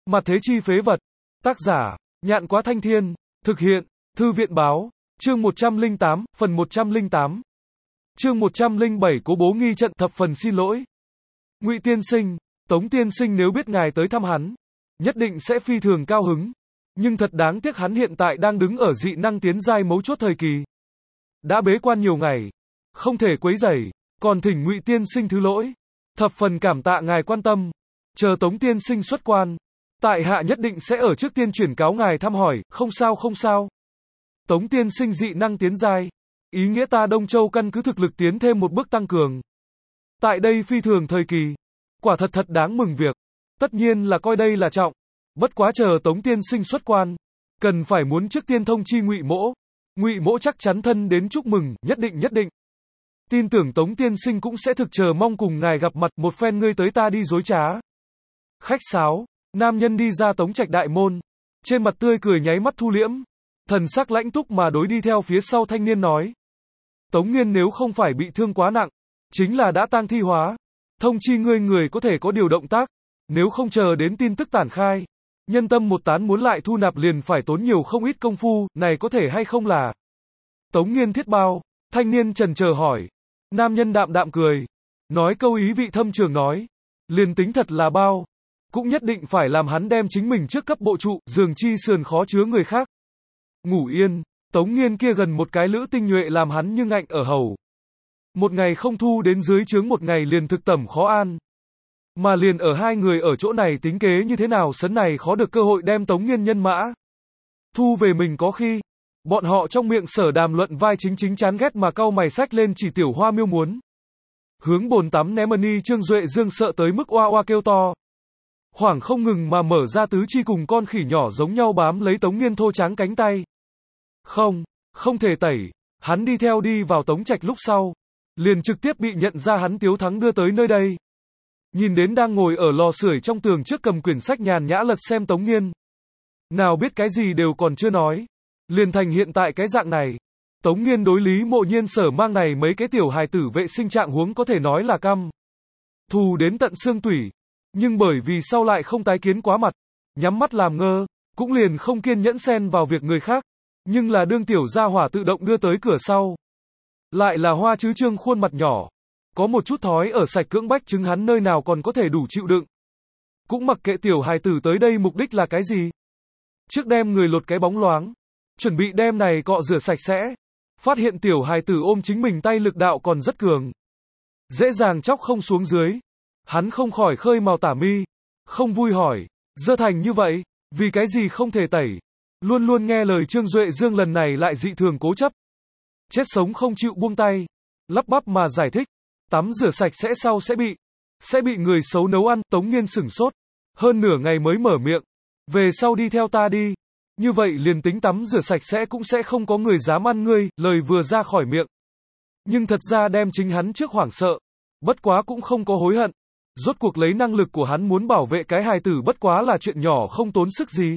Mặt thế chi phế vật. Tác giả, Nhạn Quá Thanh Thiên. Thực hiện, Thư viện Báo. Chương 108, phần 108. Chương 107 Cố bố nghi trận thập phần xin lỗi. Ngụy tiên sinh, Tống tiên sinh nếu biết ngài tới thăm hắn, nhất định sẽ phi thường cao hứng. Nhưng thật đáng tiếc hắn hiện tại đang đứng ở dị năng tiến giai mấu chốt thời kỳ. Đã bế quan nhiều ngày, không thể quấy rầy, còn thỉnh Ngụy tiên sinh thứ lỗi. Thập phần cảm tạ ngài quan tâm. Chờ Tống tiên sinh xuất quan, tại hạ nhất định sẽ ở trước tiên chuyển cáo ngài thăm hỏi, không sao không sao. Tống tiên sinh dị năng tiến giai, ý nghĩa ta Đông Châu căn cứ thực lực tiến thêm một bước tăng cường. Tại đây phi thường thời kỳ, quả thật thật đáng mừng việc. Tất nhiên là coi đây là trọng. Bất quá chờ Tống tiên sinh xuất quan, cần phải muốn trước tiên thông chi Ngụy mỗ. Ngụy mỗ chắc chắn thân đến chúc mừng, nhất định. Tin tưởng Tống tiên sinh cũng sẽ thực chờ mong cùng ngài gặp mặt, một phen ngươi tới ta đi dối trá. Khách sáo, nam nhân đi ra Tống trạch đại môn, trên mặt tươi cười nháy mắt thu liễm, thần sắc lãnh túc mà đối đi theo phía sau thanh niên nói. Tống Nghiên nếu không phải bị thương quá nặng, chính là đã tang thi hóa. Thông chi ngươi người có thể có điều động tác, nếu không chờ đến tin tức tản khai, nhân tâm một tán muốn lại thu nạp liền phải tốn nhiều không ít công phu, này có thể hay không là. Tống Nghiên thiết bao, thanh niên chần chờ hỏi. Nam nhân đạm đạm cười, nói câu ý vị thâm trường nói, liền tính thật là bao, cũng nhất định phải làm hắn đem chính mình trước cấp bộ trụ, giường chi sườn khó chứa người khác. Ngủ yên, Tống Nghiên kia gần một cái lữ tinh nhuệ làm hắn như ngạnh ở hầu. Một ngày không thu đến dưới trướng một ngày liền thực tẩm khó an. Mà liền ở hai người ở chỗ này tính kế như thế nào sấn này khó được cơ hội đem Tống Nghiên nhân mã. Thu về mình có khi, bọn họ trong miệng sở đàm luận vai chính chán ghét mà cau mày sách lên chỉ tiểu hoa miêu muốn. Hướng bồn tắm ném ni Trương Duệ Dương sợ tới mức oa oa kêu to. Hoảng không ngừng mà mở ra tứ chi cùng con khỉ nhỏ giống nhau bám lấy Tống Nghiên thô tráng cánh tay. Không thể tẩy, hắn đi theo đi vào Tống trạch lúc sau, liền trực tiếp bị nhận ra hắn Tiếu Thắng đưa tới nơi đây. Nhìn đến đang ngồi ở lò sưởi trong tường trước cầm quyển sách nhàn nhã lật xem Tống Nghiên. Nào biết cái gì đều còn chưa nói, liền thành hiện tại cái dạng này. Tống Nghiên đối Lý Mộ Nhiên sở mang này mấy cái tiểu hài tử vệ sinh trạng huống có thể nói là căm thù đến tận xương tủy. Nhưng bởi vì sau lại không tái kiến quá mặt, nhắm mắt làm ngơ, cũng liền không kiên nhẫn xen vào việc người khác. Nhưng là đương tiểu gia hỏa tự động đưa tới cửa sau. Lại là Hoa Chứ Trương khuôn mặt nhỏ. Có một chút thói ở sạch cưỡng bách chứng hắn nơi nào còn có thể đủ chịu đựng. Cũng mặc kệ tiểu hài tử tới đây mục đích là cái gì. Trước đem người lột cái bóng loáng. Chuẩn bị đem này cọ rửa sạch sẽ. Phát hiện tiểu hài tử ôm chính mình tay lực đạo còn rất cường. Dễ dàng chóc không xuống dưới. Hắn không khỏi khơi mào tả mi. Không vui hỏi. Dơ thành như vậy, vì cái gì không thể tẩy. Luôn luôn nghe lời Trương Duệ Dương lần này lại dị thường cố chấp. Chết sống không chịu buông tay. Lắp bắp mà giải thích. Tắm rửa sạch sẽ sau sẽ bị người xấu nấu ăn. Tống Nghiên sửng sốt. Hơn nửa ngày mới mở miệng. Về sau đi theo ta đi. Như vậy liền tính tắm rửa sạch sẽ cũng sẽ không có người dám ăn ngươi. Lời vừa ra khỏi miệng. Nhưng thật ra đem chính hắn trước hoảng sợ. Bất quá cũng không có hối hận. Rốt cuộc lấy năng lực của hắn muốn bảo vệ cái hài tử bất quá là chuyện nhỏ không tốn sức gì.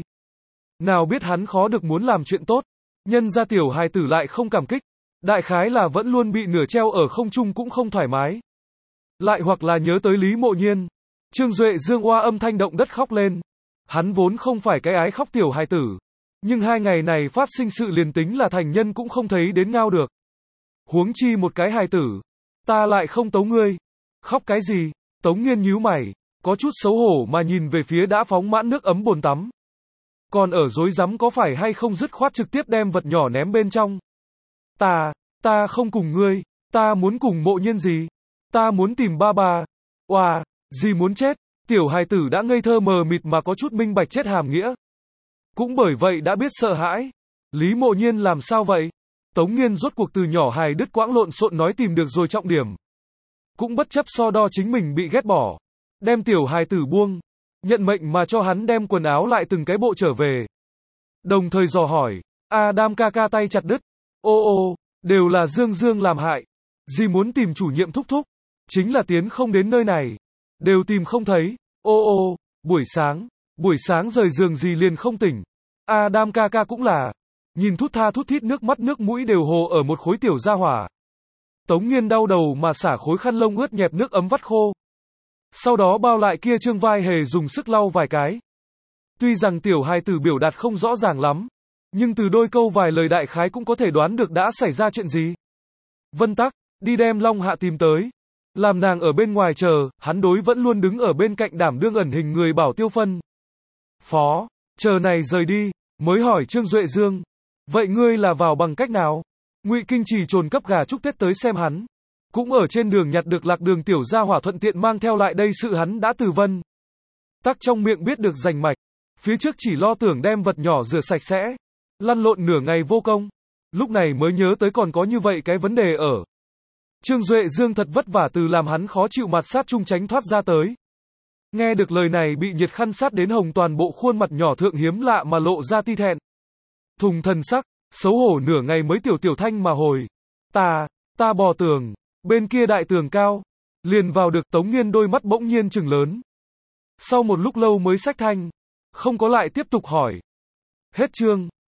Nào biết hắn khó được muốn làm chuyện tốt. Nhân ra tiểu hài tử lại không cảm kích. Đại khái là vẫn luôn bị nửa treo ở không trung cũng không thoải mái. Lại hoặc là nhớ tới Lý Mộ Nhiên. Trương Duệ Dương oa âm thanh động đất khóc lên. Hắn vốn không phải cái ái khóc tiểu hài tử. Nhưng hai ngày này phát sinh sự liền tính là thành nhân cũng không thấy đến ngao được. Huống chi một cái hài tử. Ta lại không tấu ngươi. Khóc cái gì? Tống Nghiên nhíu mày. Có chút xấu hổ mà nhìn về phía đã phóng mãn nước ấm bồn tắm. Còn ở rối rắm có phải hay không dứt khoát trực tiếp đem vật nhỏ ném bên trong. Ta không cùng ngươi, ta muốn cùng Mộ Nhiên gì? Ta muốn tìm ba bà. Oà, gì muốn chết? Tiểu hài tử đã ngây thơ mờ mịt mà có chút minh bạch chết hàm nghĩa. Cũng bởi vậy đã biết sợ hãi. Lý Mộ Nhiên làm sao vậy? Tống Nghiên rốt cuộc từ nhỏ hài đứt quãng lộn xộn nói tìm được rồi trọng điểm. Cũng bất chấp so đo chính mình bị ghét bỏ. Đem tiểu hài tử buông. Nhận mệnh mà cho hắn đem quần áo lại từng cái bộ trở về. Đồng thời dò hỏi. Adam ca ca tay chặt đứt. Ô, đều là Dương làm hại. Dì muốn tìm chủ nhiệm thúc. Chính là tiến không đến nơi này. Đều tìm không thấy. Ô, buổi sáng rời giường dì liền không tỉnh. Adam ca ca cũng là. Nhìn thút tha thút thít nước mắt nước mũi đều hồ ở một khối tiểu gia hỏa. Tống Nghiên đau đầu mà xả khối khăn lông ướt nhẹp nước ấm vắt khô. Sau đó bao lại kia trương vai hề dùng sức lau vài cái. Tuy rằng tiểu hài tử biểu đạt không rõ ràng lắm, nhưng từ đôi câu vài lời đại khái cũng có thể đoán được đã xảy ra chuyện gì. Vân tắc, đi đem Long Hạ tìm tới. Làm nàng ở bên ngoài chờ, hắn đối vẫn luôn đứng ở bên cạnh đảm đương ẩn hình người bảo Tiêu Phân. Phó, chờ này rời đi, mới hỏi Trương Duệ Dương. Vậy ngươi là vào bằng cách nào? Ngụy Kinh Trì trồn cấp gà chúc Tết tới xem hắn. Cũng ở trên đường nhặt được lạc đường tiểu gia hỏa thuận tiện mang theo lại đây sự hắn đã từ Vân tắc trong miệng biết được rành mạch. Phía trước chỉ lo tưởng đem vật nhỏ rửa sạch sẽ. Lăn lộn nửa ngày vô công. Lúc này mới nhớ tới còn có như vậy cái vấn đề ở. Trương Duệ Dương thật vất vả từ làm hắn khó chịu mặt sát trung tránh thoát ra tới. Nghe được lời này bị nhiệt khăn sát đến hồng toàn bộ khuôn mặt nhỏ thượng hiếm lạ mà lộ ra ti thẹn. Thùng thần sắc, xấu hổ nửa ngày mới tiểu thanh mà hồi. Ta bò tường, bên kia đại tường cao. Liền vào được Tống Nghiên đôi mắt bỗng nhiên trừng lớn. Sau một lúc lâu mới xách thanh, không có lại tiếp tục hỏi. Hết chương.